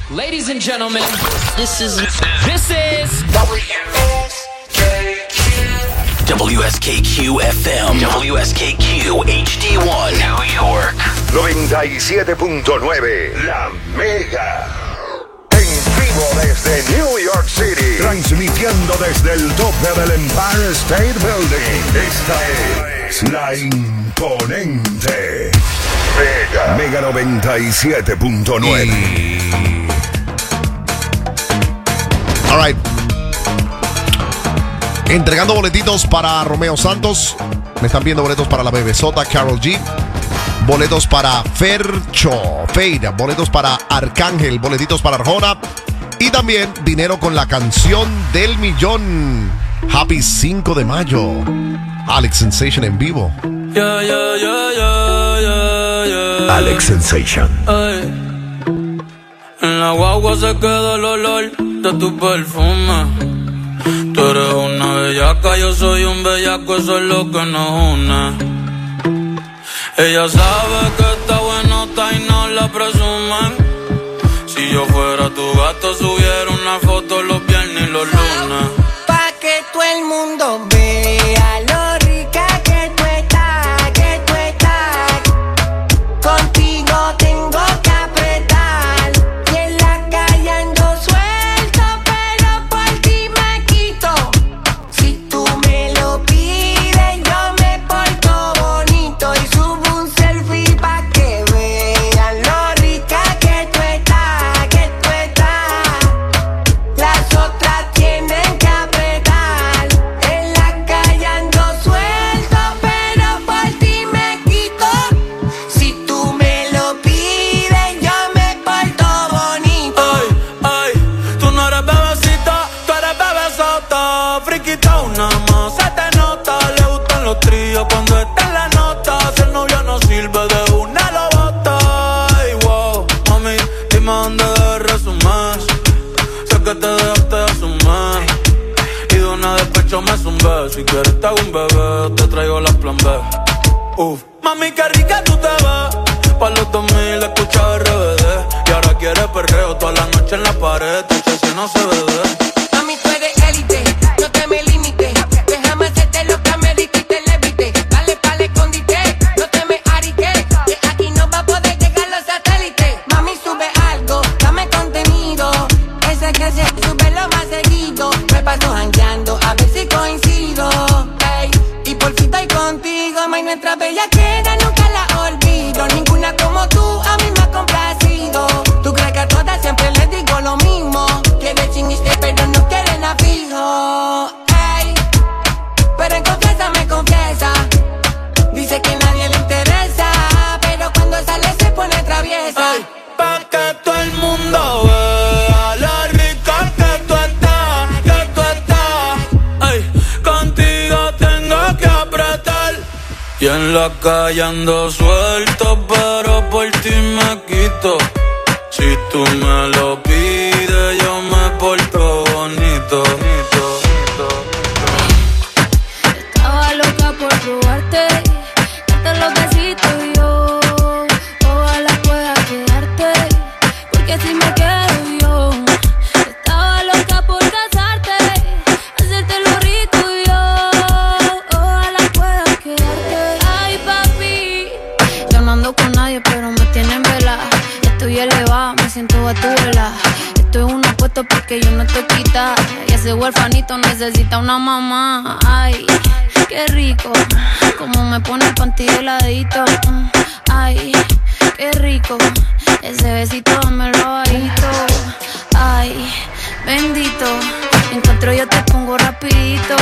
Ladies and gentlemen, this is WSKQ FM, WSKQ HD1, New York. 97.9, La Mega. En vivo desde New York City. Transmitiendo desde el tope del Empire State Building. Esta es la imponente Mega 97.9. All right. Entregando boletitos para Romeo Santos. Me están viendo boletos para la Bebesota, Karol G. Boletos para Fade. Boletos para Arcángel. Boletitos para Arjona. Y también dinero con la canción del millón. Happy 5 de mayo. Alex Sensation en vivo. Alex Sensation. En la guagua se queda el olor de tu perfume. Tú eres una bellaca, yo soy un bellaco, eso es lo que nos une. Ella sabe que está buenota y no la presumen. Si yo fuera tu gato, subiera una foto los viernes y los lunes. Pa' que todo el mundo vea lo rica que tú estás, que tú estás. Contigo tengo que apretar. Y en la calle ando suelto, pero por ti me quito. Si tú me lo pides, yo me porto bonito y subo un selfie pa' que vean lo rica que tú estás, que tú estás. Las otras tienen que apretar. En la calle ando suelto, pero por ti me quito. Si tú me lo pides, yo me porto bonito. Ay, tú no eres bebecita, tú eres bebesota. Friquita una más, se te nota. Le gustan los tríos cuando está en la nota. Si el novio no sirve, de una lo bota. Ay, wow, mami, dime dónde debes resumir. Sé que te dejaste de asumir. Y de una despecho me zumbé. Si quieres te hago un bebé, te traigo las plan B. Mami, qué rica tú te ves. Pa' los 2000 escuchaba RBD. Y ahora quieres perreo toda la noche en la pared. Tu si no se ve. Mami, tú eres élite, no te me limites. Déjame hacerte lo que me dijiste, levite. Dale pa'l escondite, no te me ariques. Que aquí no va a poder llegar los satélites. Mami, sube algo, dame contenido. Ese que se sube lo más seguido. Me paso jangueando, a ver si coincido. Ey, y por fin estoy contigo. May, nuestra bellaquera nunca la olvido. Ninguna como tú a mí me ha complacido. Tú crees que a todas siempre les digo lo mismo. Quieren chiniste pero no quieren a fijo. Ey, pero en confianza me confiesa. Dice que nadie le interesa, pero cuando sale se pone traviesa. Ay, pa' que todo el mundo vea lo rica que tú estás, que tú estás. Ay, contigo tengo que apretar. Y en la calle ando suelto, pero por ti me quito. Si tú me lo pides, yo me porto bonito. Estaba loca por probarte, darte los besitos y yo. Ojalá pueda quedarte, porque si me quedo yo. Estaba loca por casarte, hacerte lo rico y yo. Ojalá pueda quedarte. Ay, papi, yo no ando con nadie, pero me tienen vela. Estoy elevada, me siento a tu vela. Esto es un apuesto porque yo no estoy quita. Y ese huerfanito necesita una mamá. Ay, qué rico, como me pone el panty heladito. Ay, qué rico, ese besito dámelo bajito. Ay, bendito, encuentro yo te pongo rapidito.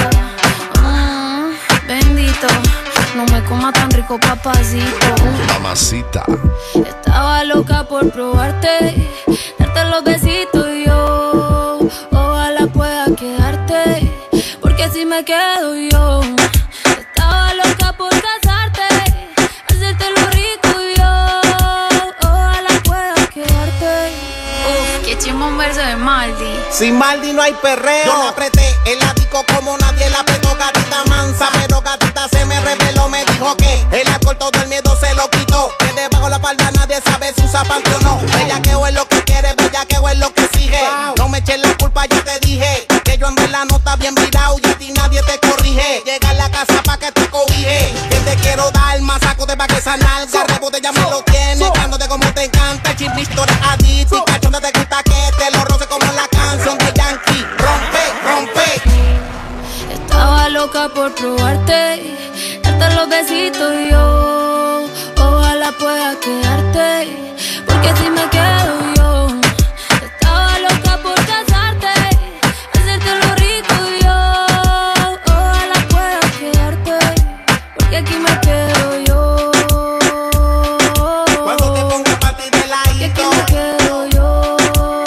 Bendito, no me comas tan rico, papacito. Mamacita. Estaba loca por probarte, darte los besitos y yo. Ojalá pueda quedarte, porque si me quedo yo. Estaba loca por casarte, hacerte lo rico y yo. Ojalá pueda quedarte. Qué chimbo un verso de Maldi. Sin Maldi no hay perreo. Yo la apreté en la disco como nadie la apretó, gatita mansa. Pero gatita se me reveló, me dijo que el alcohol todo el miedo se lo quitó. Que debajo la falda nadie sabe si usa panty o no. Bellaqueo es lo que quiere, bellaqueo es lo lo que exige. No me eches la culpa, ya te dije que yo en verdad no está bien virado y a ti nadie te corrige. Llega a la casa pa' que te cobije, que te quiero dar más saco de pa' que esa nalga. Rebote ya me lo tienes, dándote como te encanta. Chismito de adicto y cachonda te gusta que te lo roce como la canción de Yankee. Rompe, rompe. Estaba loca por probarte, darte los besitos y yo ojalá pueda quedarte, porque si me quedo yo. Estaba loca por casarte, hacerte lo rico y yo ojalá pueda quedarte, porque aquí me quedo yo. Cuando te ponga pa' ti de ladito, aquí me quedo yo.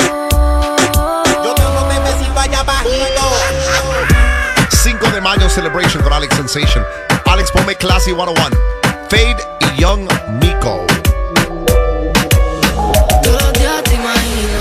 Yo te doy un besito allá bajito. 5 de mayo celebration con Alex Sensation. Alex, ponme Classy 101. Fade y Young Miko. Todos los días te imagino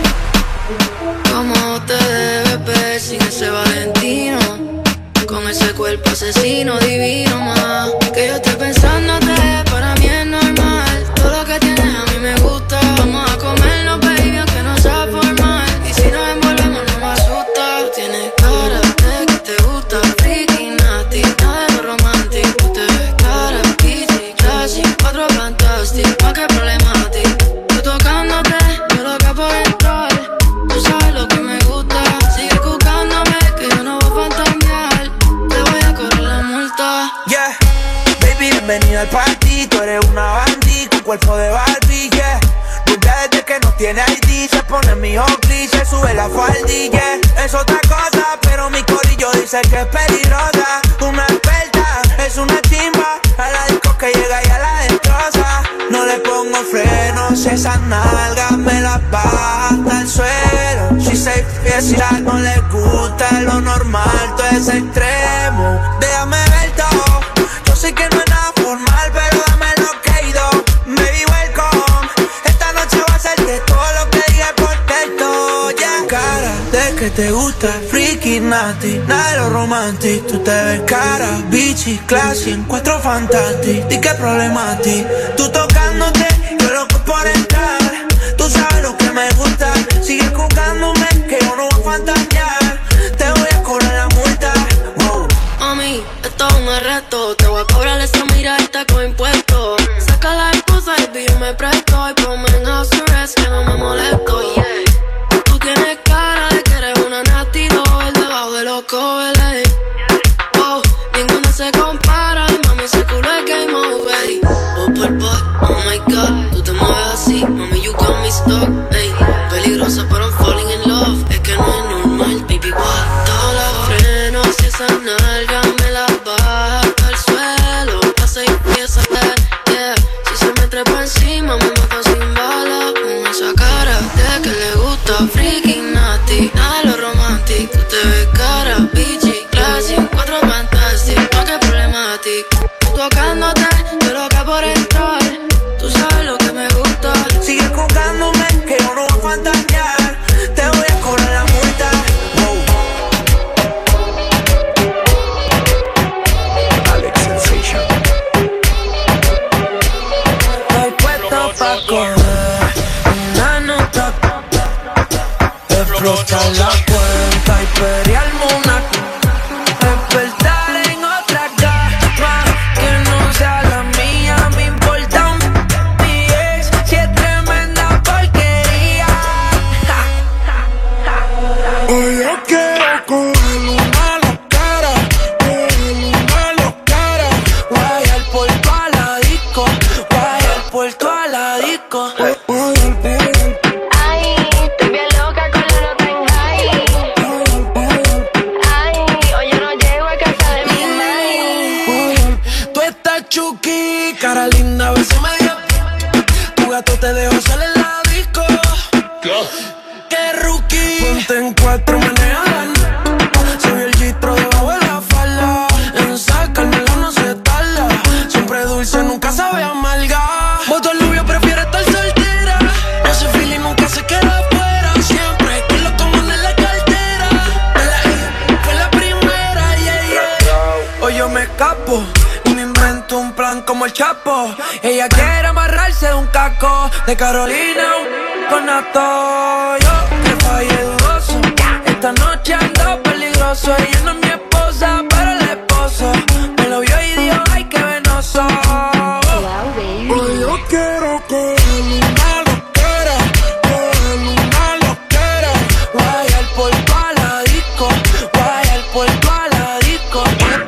cómo te debes ver sin ese Valentino, con ese cuerpo asesino divino, más que yo estoy pensándote, para mí es normal. Todo lo que tienes a mí me gusta. Vamos a comernos, baby, aunque no sea formal. Y si nos envolvemos no me asusta. Tú tienes cara de que te gusta, freaky, nasty, nada de lo romántico. Tú te ves cara, peachy, classy, 4 fantastic, más que problemático. Tú tocándote, yo loca por entrar. Tú sabes lo que me gusta. Sigue buscándome, que yo no voy a fantasear. Te voy a correr la multa. Yeah, baby, bienvenida al party. Tú eres una bandita, con cuerpo de Barbie, yeah. Rubia desde que no tiene ID, se pone mi Oakley, se sube la faldilla. Es otra cosa, pero mi corillo dice que es peligrosa. Una experta, es una chimba. A la disco que llega y a la destroza. No le pongo frenos, esas nalgas me las baja hasta el suelo. Si se fiesta, no le gusta lo normal, todo es extremo. Déjame ver todo, yo sé que no es nada formal, pero dame lo que he ido. Baby, welcome, esta noche va a ser de todo lo que diga por texto, yeah. Cara de que te gusta, freaky, nasty, nada de lo romantic. Tú te ves cara, bitchy, classy, encuentro fantastic. ¿Y qué problema a ti? Tú tocándote, yo loco por entrar. Tú sabes lo que me gusta, sigue jugándome, que yo no voy a fantasear. Te voy a cobrar la multa, wow. Mami, esto es un arresto. Te voy a cobrar esa mirada con impuestos. Saca la excusa y yo me presto. Y ponme en house arrest, que no me molesto, yeah. Tú tienes cara de que eres una nasty doll, debajo de los covers, oh, ninguna se compara. Mami, ese culo es game over. Oh, por oh my god, tú te mueves así. Mami, you got me stuck, ey. Peligrosa, pero I'm falling in love. Es que no es normal, baby, what? Todos los frenos y esa nalga me la baja hasta el suelo. Pasa y empieza a dar, yeah. Si se me trepa encima, me mata sin bala. Con esa cara de que le gusta, freaky, nasty, nada de lo romantic. Tú te ves cara, bitchy, classy, 4 fantastic, no que problematic. Tú tocándote, yo loca por entrar. Tú sabes lo que me gusta. Sigue jugándome, que yo no voy a fantasear. Te voy a cobrar la multa, wow. Alex Sensation. Estoy puesto pa' coger una nota, explotar la cuenta y pelearme una. Despertar en otra cama que no sea la mía. Me importa mi ex, si es tremenda porquería. Hoy yo quiero coger una locara, Guayar por toda la disco, guayar por toda la disco. Ay, estoy bien loca con lo tengo ahí. Ay, hoy yo no llego a casa de mi madre. Tú estás chuki, cara linda, beso medio. Tu gato te dejó salir en la disco. ¡Qué rookie! Ponte en 4, manejan. Soy el gistro debajo de la falda. En sacármela no se tarda. Siempre dulce, nunca sabe amarga. Voto el novio, prefiere estar soltera. Ese feeling nunca se queda afuera. Siempre con los comunes en la cartera. De la hija fue la primera, yeah, yeah. Hoy yo me escapo y me invento un plan como el Chapo. Ella quiere amarrarse de un caco de Carolina con Nato. Yo peligroso. Ella no es mi esposa, pero la esposa me lo vio y dijo, ay, qué venoso. Hoy yo quiero cogerle una loquera, cogerle una loquera. Guayar por toda la disco, guayar por toda la disco.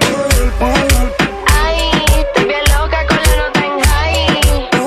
Ay, estoy bien loca con la nota en high.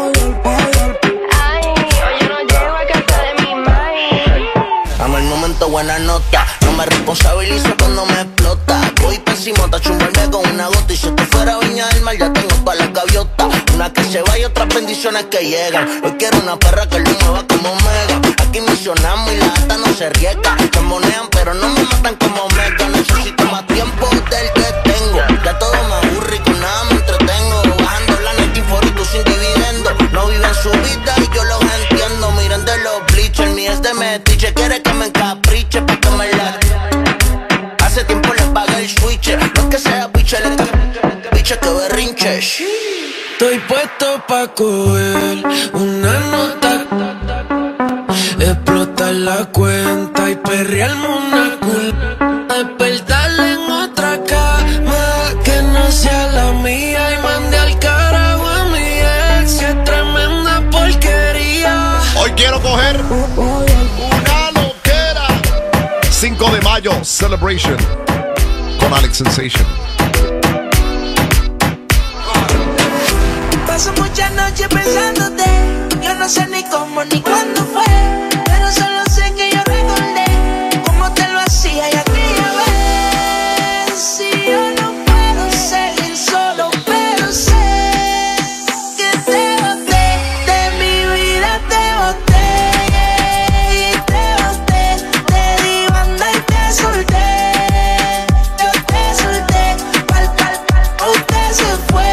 Ay, hoy yo no llego a casa de mi mai. Amo el momento, buena nota. No me responsabilizo cuando me explota. Voy pésimo, tacho un verde con una gota. Y si esto fuera Viña del Mar, ya tengo pa' la gaviota. Una que se va y otras bendiciones que llegan. Hoy quiero una perra que lo mueva como Mega. Aquí misionamos y la gata no se riega. Se monean pero no me matan como Mega. Necesito más tiempo del que tengo. Ya todo me aburre y con nada me entretengo. Bajando la net y tú sin dividendo. No viven su vida y yo los entiendo. Miren de los bleachers, mi es de metiche. Quiere que me encapriche pa' que me la... Hace tiempo le pagué el switch. No es que sea biche, biche que berrinche. Estoy puesto pa' coger una nota, explotar la cuenta y perrearme una despertarle en otra cama que no sea la mía y mandé al carajo a mi ex, que es tremenda porquería. Hoy quiero coger una loquera. 5 de mayo, Celebration con Alex Sensation. Paso muchas noches pensándote. Yo no sé ni cómo ni cuándo fue, pero solo sé que yo recordé cómo te lo hacía y aquella vez. Si yo no puedo seguir solo, pero sé que te boté, de mi vida te boté. Y te boté, te di banda y te solté. Yo te solté, usted se fue.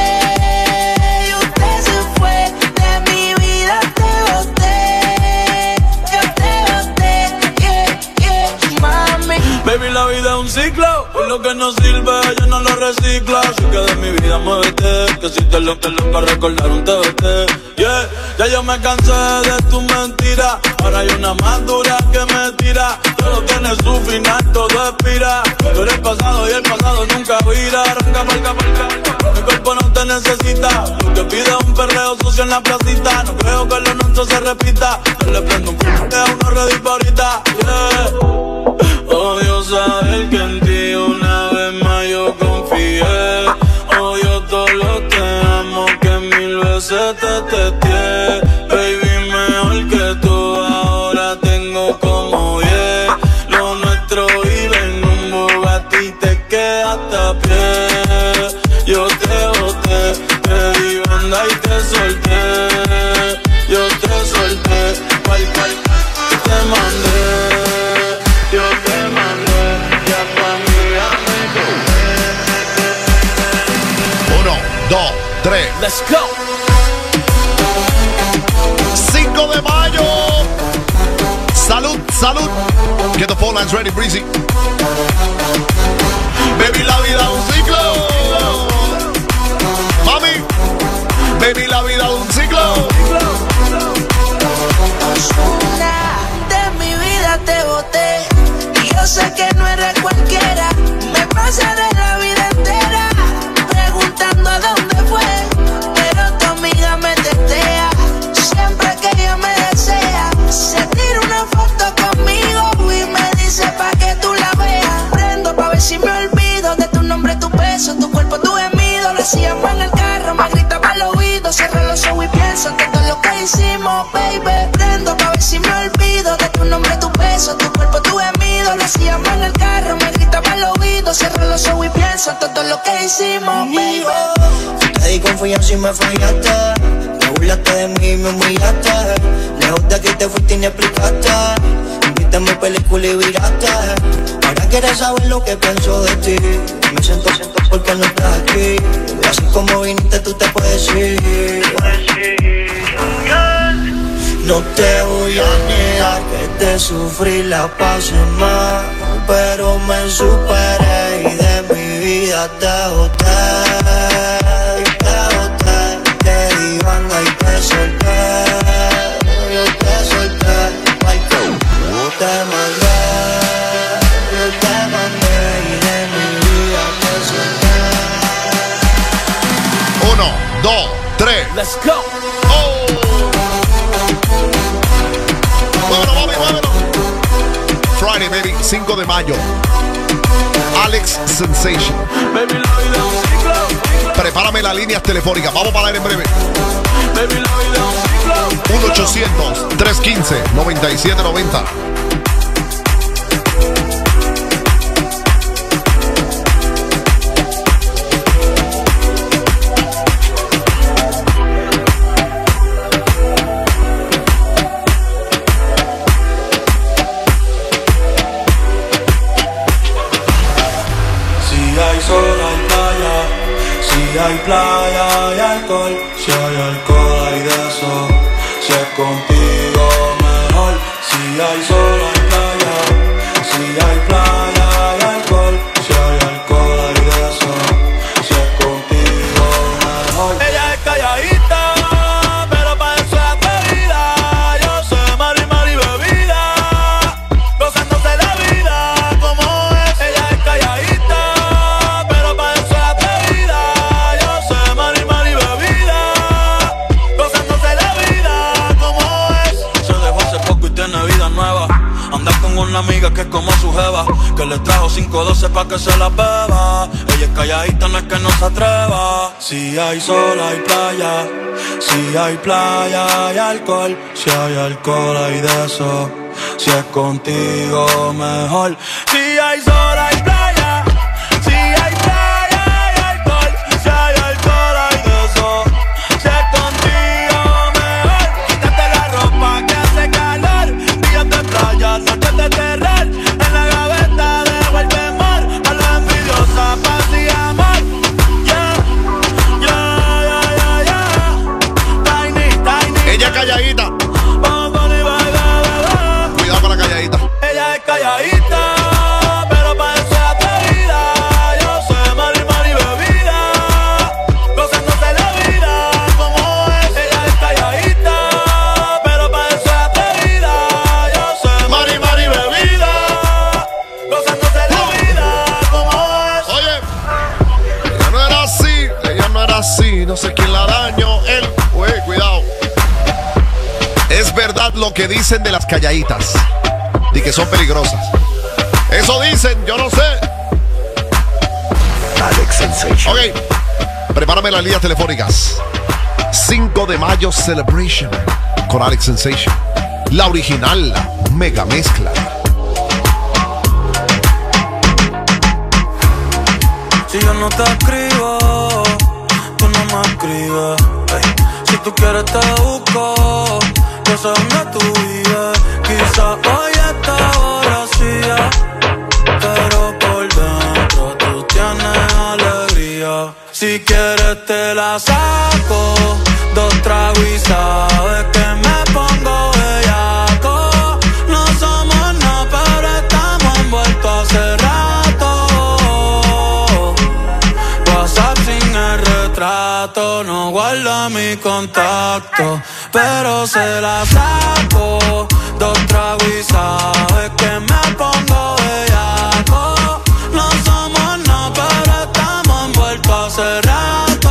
Baby, la vida es un ciclo, por lo que no sirve, yo no lo reciclo. Así que de mi vida muévete, que si te lo para recordar un TBT. Yeah, ya yo me cansé de tus mentiras, ahora hay una más dura que me tira. Todo tiene su final, todo expira. Tú eres pasado y el pasado nunca vira. Arranca, marca, mi cuerpo no te necesita. Lo que pide es un perreo sucio en la placita. No creo que lo nuestro se repita. Yo le prendo un c*** a uno ready pa' ahorita. Yeah. Odio saber que en ti una vez más yo confié. Odio todo lo que amo, que 1000 veces te testé. Baby, mejor que tú ahora tengo como 10. Lo nuestro vive en un Bugatti y te quedaste a pie. Yo te boté, te di banda y te solté. Yo te solté, cual, te mandé. Yo te mandé, ya pa' mí ya me coge. 1, 2, 3. Let's go. 5 de mayo. Salud, salud. Get the phone lines ready, Breezy. Baby, la vida es un ciclo. Mami, baby, la vida es un ciclo. De mi vida te boté. Yo sé que no eres cualquiera. Me pasaré la vida entera preguntando a dónde fue, pero tu amiga me testea. Siempre que ella me desea, se tira una foto conmigo y me dice pa' que tú la veas. Prendo pa' ver si me olvido de tu nombre, tu peso, tu cuerpo, tu gemido. Lo hacíamos en el carro, me gritaba al oído. Cierro los ojos y pienso en todo lo que hicimos, baby. Prendo pa' ver si me olvido de tu nombre, tu peso, tu cuerpo, tu gemido. Lo hacíamos en el carro, me gritaba al oído. Cierro los ojos y pienso en todo lo que hicimos, baby. Te di confianza y me fallaste. Te burlaste de mí y me humillaste. Lejos de aquí te fuiste y ni explicaste. Invité a mi película y viraste. Ahora quieres saber lo que pienso de ti. Me siento porque no estás aquí. Así como viniste tú te puedes ir. No te voy a negar que te sufrí, la pasé mal, pero me superé y de mi vida te boté. Te di banda y te solté. Yo te solté, te mandé. Yo te mandé y Baby, 5 de mayo. Alex Sensation. Prepárame las líneas telefónicas. Vamos para ir en breve. 1-800-315-9790. Hay playa, hay alcohol, si hay alcohol hay de eso. Si es contigo mejor. Si hay sol hay playa, si hay playa hay alcohol, si hay alcohol hay de eso. Si es contigo mejor. Ella es calladita, pero pa' eso es atrevida. Yo sé mari bebida, gozándose la vida como es. Ella es calladita, pero pa' eso es atrevida. Una amiga que es como su jeva, que le trajo 512 pa' que se la beba. Ella es calladita, no es que no se atreva. Si hay sol hay playa, si hay playa hay alcohol, si hay alcohol hay de eso. Si es contigo mejor. Si hay sol hay playa, si hay playa hay alcohol, si hay alcohol hay de eso. Si es contigo mejor. Quítate la ropa que hace calor, días de playa, noches de terror. En la gaveta dejo el temor a la envidiosa, paz y amor. Tiny. Ella calladita. Cuidado con la calladita. Ella es calladita, pero pa' eso es atrevida. Yo sé mari bebida, gozándose la vida como es. Ella es calladita, pero pa' eso es atrevida. Yo sé mari bebida, gozándose la vida como es. Oye, ella no era así, no sé quién la dañó, él. Oye, cuidado. Es verdad lo que dicen de las calladitas, de que son peligrosas. Eso dicen, yo no sé. Alex Sensation. Ok, prepárame las líneas telefónicas. 5 de mayo Celebration con Alex Sensation. La original, la mega mezcla. Si yo no te escribo, tú no me escribes. Ey. Si tú quieres te busco, yo sé dónde tú vives. Quizás hoy esta hora vacía, pero por dentro tú tienes alegría. Si quieres te la saco, 2 tragos y sabes que me pongo bellaco. No somos nada, pero estamos envueltos hace rato. WhatsApp sin el retrato, no guarda mi contacto, pero se la saco. 2 tragos y sabes que me pongo bellaco. No somos nada, pero estamos envueltos hace rato.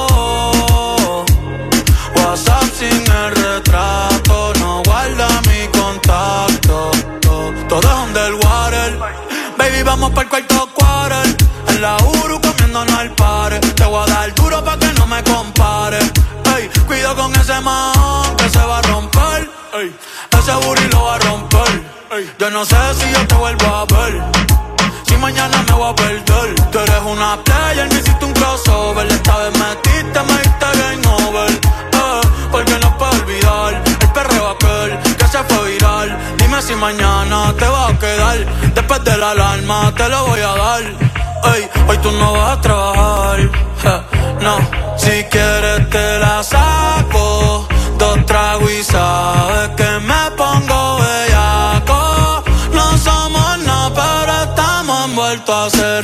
WhatsApp sin el retrato, no guarda mi contacto. Todo es underwater. Baby, vamos pa'l cuarto quarter. En la Uru comiéndonos al pare. Te voy a dar duro pa' que no me compare. Ey, cuido con ese man que se va a romper. Ey, ese booty lo va a romper. Ey, yo no sé si yo te vuelvo a ver, si mañana me voy a perder. Tú eres una player, me hiciste un crossover. Esta vez me diste game over. Porque no puedo olvidar el perreo aquel que se fue viral. Dime si mañana te vas a quedar. Después de la alarma te lo voy a dar. Ey, hoy tú no vas a trabajar. No, si quieres te la saco. 2 tragos y sabes que me pongo bellaco. No somos nada, pero estamos envueltos hace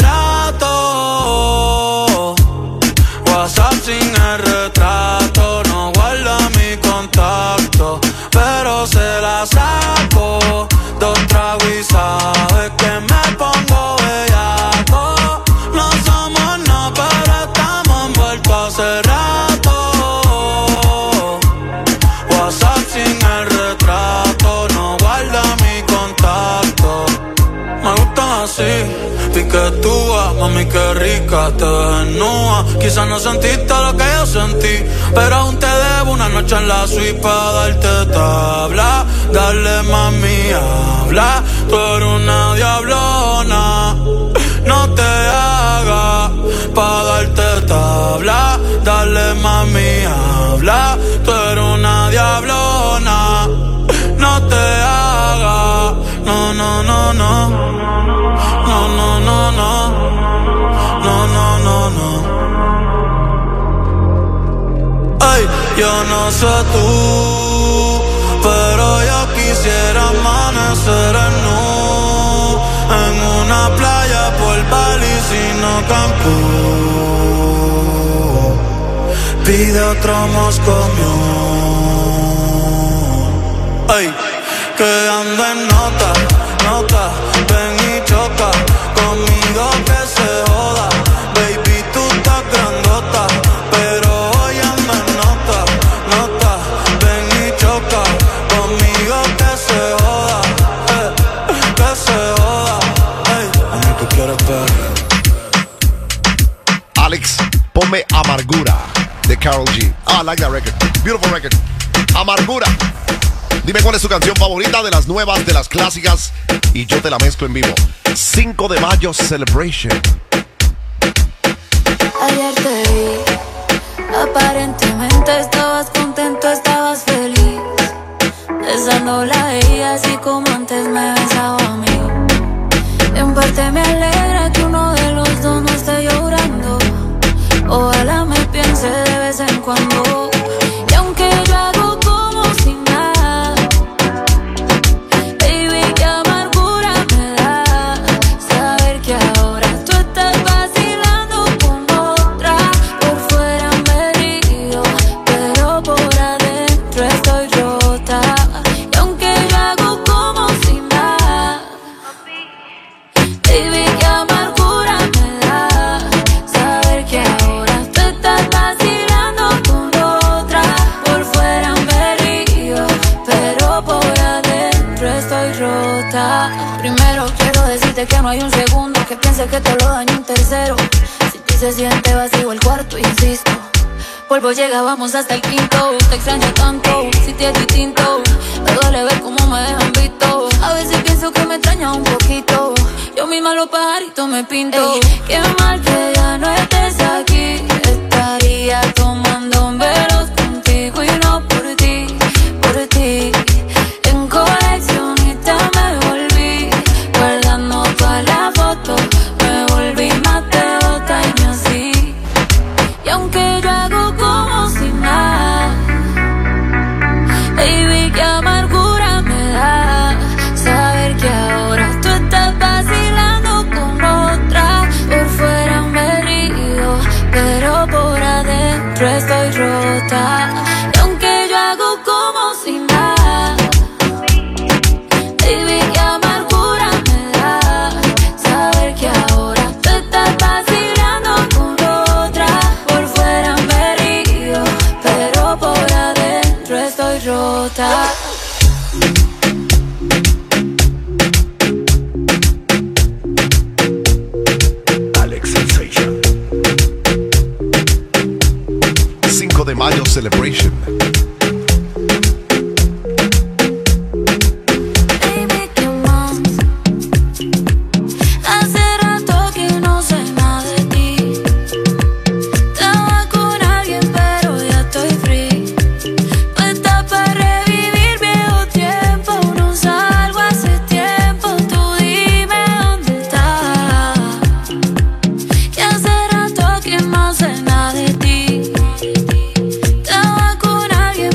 rato. WhatsApp sin el retrato, no guarda mi contacto, pero se la saco. 2 tragos y sabes que me pongo bellaco. No somos nada, pero estamos envueltos hace rato. WhatsApp sin el retrato, no guarda mi contacto. así. Piquetúa, mami, qué rica te desnuda. Quizás no sentiste lo que yo sentí, pero aún te debo una noche en la suite pa' darte tabla. Dale, mami, habla. Tú eres una diablona, no te hagas pa' darte tabla. Dale, mami, habla. Tú eres una diablona, no te hagas. No, no, no, no. No, no, no, no. No, no, no, no. Ay, yo no sé tú, pero yo quisiera amanecer en una playa por Bali, sino Cancún. Pide otro Moscow. Ay, que ando en nota, nota. Ven y choca conmigo que se joda. Baby, tú estás grandota, pero hoy ando en nota, nota. Ven y choca conmigo que se joda, que se joda. Hey, a mí tú quieres ver. Alex, ponme Amargura de Karol G. I like that record. Beautiful record. Amargura. Dime cuál es tu canción favorita de las nuevas, de las clásicas, y yo te la mezclo en vivo. 5 de mayo Celebration. Ayer te vi, aparentemente estabas contento, estabas feliz, besándola a ella así como antes me besaba a mí. En parte me alegra que uno de los dos no esté llorando. Ojalá me piense de vez en cuando. Y aunque yo hago como si nada, baby, qué amargura me da saber que ahora tú estás vacilando con otra. Por fuera me río, pero por adentro estoy rota. Y aunque yo hago como si nada, baby, qué amargura me da saber que ahora tú estás vacilando con otra. Por fuera me río, pero por adentro estoy rota. Primero quiero decirte que no hay un segundo que piense que te lo daño un tercero. Si ti se siente vacío el cuarto, insisto, polvo llega, vamos hasta el quinto. Te extraño tanto, si te es distinto. Me duele ver cómo me dejan visto. A veces pienso que me extraña un poquito. Yo misma los pajaritos me pinto. Ey, qué mal que ya no estés aquí. Estaría tomando velos contigo y no por ti, por ti. En coleccionista me volví, guardando todas las fotos. Me volví más devota y no así. Y aunque yo hago como si nada, baby, qué amargura me da saber que ahora tú estás vacilando con otra. Por fuera me río, pero por adentro estoy rota. Y aunque yo hago como si nada, baby, qué amargura me da saber que ahora tú estás vacilando con otra. Por fuera me río, pero por adentro estoy rota. Alex Sensation. 5 de mayo Celebration. Baby, ¿qué más? Hace rato que no sé nada de ti. Estaba con alguien pero ya estoy free. Puesta para revivir viejo tiempo. No salgo hace tiempo. Tú dime dónde estás. Que hace rato que no sé nada de ti. Estaba con alguien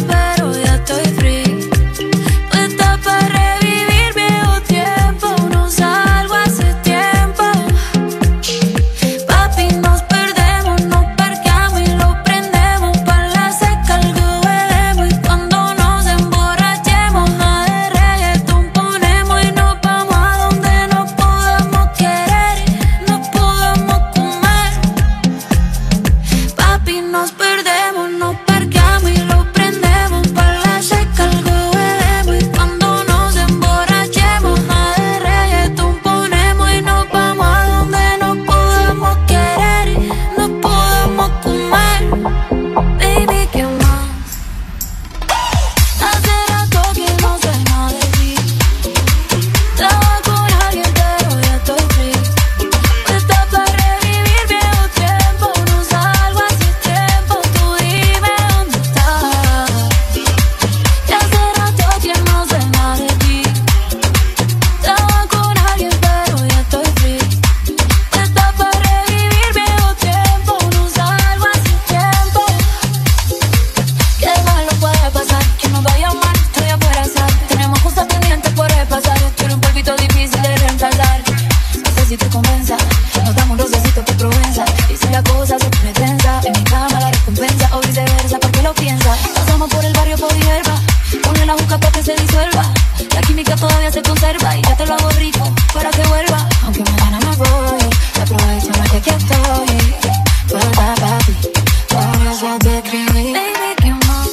reserva y yo te lo hago rico para que vuelva. Aunque mañana me voy, aprovechame que aquí estoy. Tú estás papi, por eso te escribí. Baby, ¿qué más?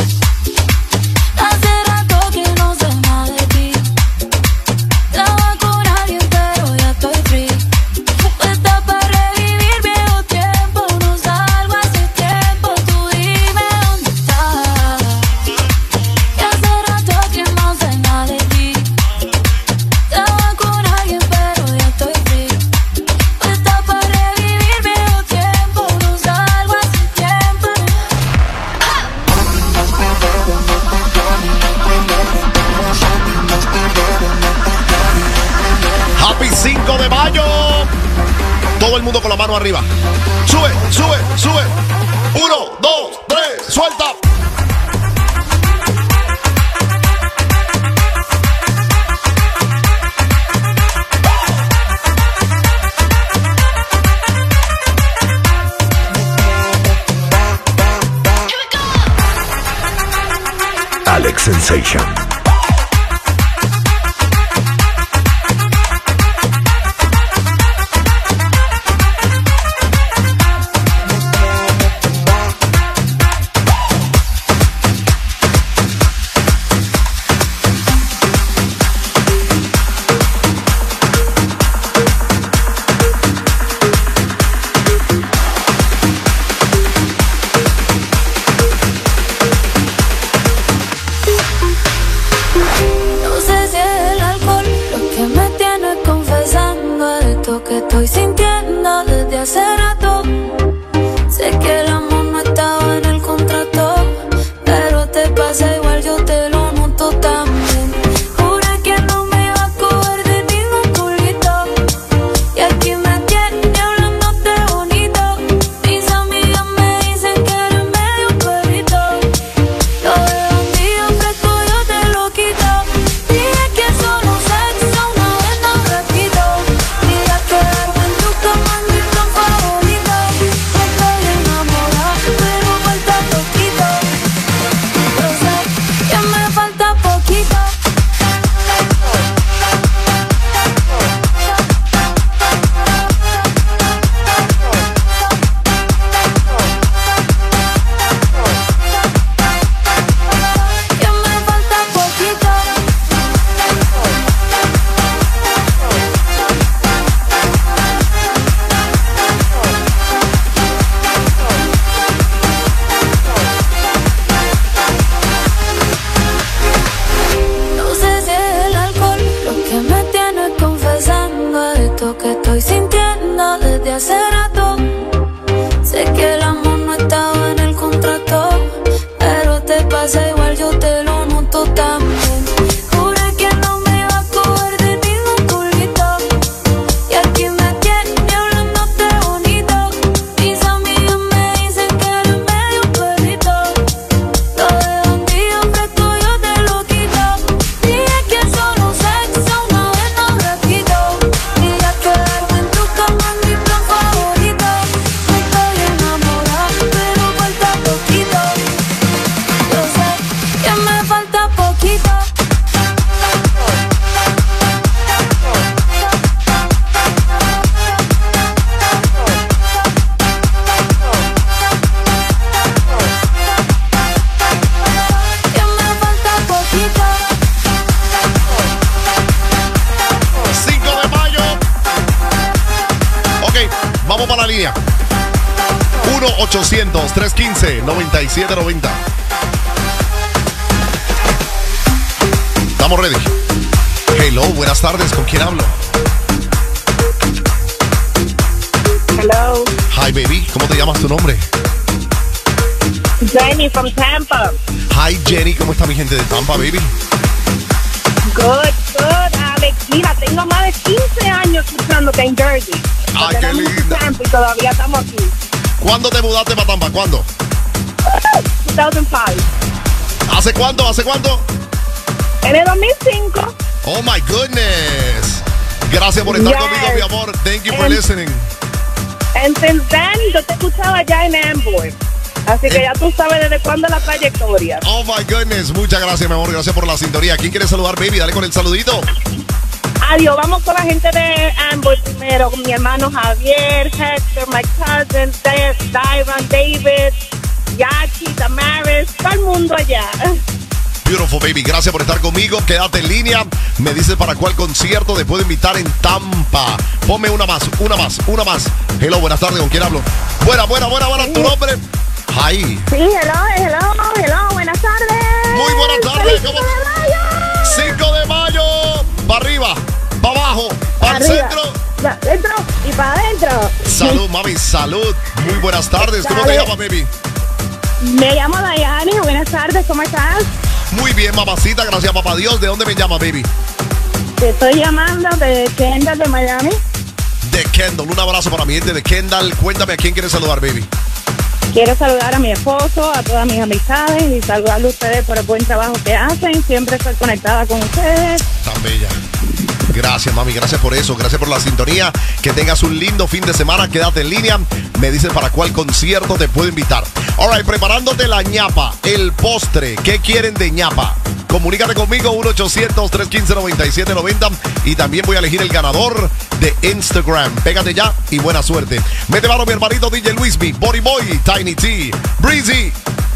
Hace rato que no sé nada de ti. Estaba con alguien pero ya estoy free. Estás para revivir viejo tiempo. No salgo hace tiempo, tú dime dónde estás. Y hace rato que no sé nada de ti. Estaba con alguien pero ya estoy free. Estás para revivir viejo tiempo. No salgo hace tiempo. Happy 5 de mayo. Todo el mundo con la mano arriba. Sube, sube, sube. 1, 2, 3, suelta. Alex Sensation. No sé si es el alcohol lo que me tiene confesando esto que estoy sintiendo desde hace rato. Sé que el amor no estaba en el contrato, pero te pasa igual, yo te lo noto también. Juré que no me iba a coger de ningún culito, y aquí me tiene hablándote bonito. Mis amigas me dicen que eres medio perrito. Lo de bandido fresco yo te lo quito. Dije que solo sexo una vez no repito. Dije quedarme en tu cama es mi plan favorito. Estoy enamorada pero falta poquito. Yo sé que me falta poquito. Que me falta poquito. No sé si es el alcohol lo que me tiene confesando esto que estoy sintiendo desde hace rato. Sé que el amor no estaba en el contrato, pero te pasa igual, yo te lo noto también. Juré que no me iba a coger de ningún culito, y aquí me tiene hablándote bonito. Mis amigas me dicen que eres medio perrito. Lo de bandido fresco yo te lo quito. Dije que solo sexo una vez no repito. Dije quedarme en tu cama es mi plan favorito. Estoy enamorada pero falta poquito. Yo sé que me falta poquito. Que me falta poquito. 5 de mayo. Ok, vamos para la línea. 1-800-315-9790. Estamos ready. Hello, buenas tardes. ¿Con quién hablo? Hello, Hi, baby. ¿Cómo te llamas tu nombre? Jenny from Tampa. Hi, Jenny. ¿Cómo está mi gente de Tampa, baby? Good, Alex. Mira, tengo más de 15 años escuchándote en Jersey. Ay, qué linda. Tampa y todavía estamos aquí. ¿Cuándo te mudaste para Tampa? ¿Cuándo? 2005. ¿Hace cuánto? ¿Hace cuánto? En el 2005. Oh, my goodness. Gracias por estar Yes. conmigo, mi amor. Thank you for And- listening. And since then, yo te escuchaba ya en Amboy. Así que ya tú sabes desde cuándo la trayectoria. Oh my goodness, muchas gracias, mi amor. Gracias por la sintonía. ¿Quién quiere saludar, baby? Dale con el saludito. Adiós, vamos con la gente de Amber primero, con mi hermano Javier, Hector, my cousin, Divan, David, Yaki, Damaris, todo el mundo allá. Beautiful, baby. Gracias por estar conmigo. Quédate en línea. Me dices para cuál concierto te puedo invitar en Tampa. Ponme una más. Hello, buenas tardes. ¿Con quién hablo? Buena. ¿Tu nombre? Ahí. Sí, hello. Buenas tardes. Muy buenas tardes. 5 de mayo. Para arriba, para abajo, para el centro. Dentro y para adentro. Salud, mami, salud. Muy buenas tardes. ¿Cómo te llamas, baby? Me llamo Dayani. Buenas tardes, ¿cómo estás? Muy bien, mamacita. Gracias, papá Dios. ¿De dónde me llamas, baby? Te estoy llamando de Kendall, de Miami. De Kendall. Un abrazo para mi gente de Kendall. Cuéntame a quién quieres saludar, baby. Quiero saludar a mi esposo, a todas mis amistades y saludarle a ustedes por el buen trabajo que hacen. Siempre estoy conectada con ustedes. Tan bella. Gracias, mami. Gracias por eso. Gracias por la sintonía. Que tengas un lindo fin de semana. Quédate en línea. Me dices para cuál concierto te puedo invitar. All right, preparándote la ñapa, el postre. ¿Qué quieren de ñapa? Comunícate conmigo 1-800-315-9790 y también voy a elegir el ganador de Instagram. Pégate ya y buena suerte. Mete mano mi hermanito DJ Luismi, Body Boy, Tiny T, Breezy.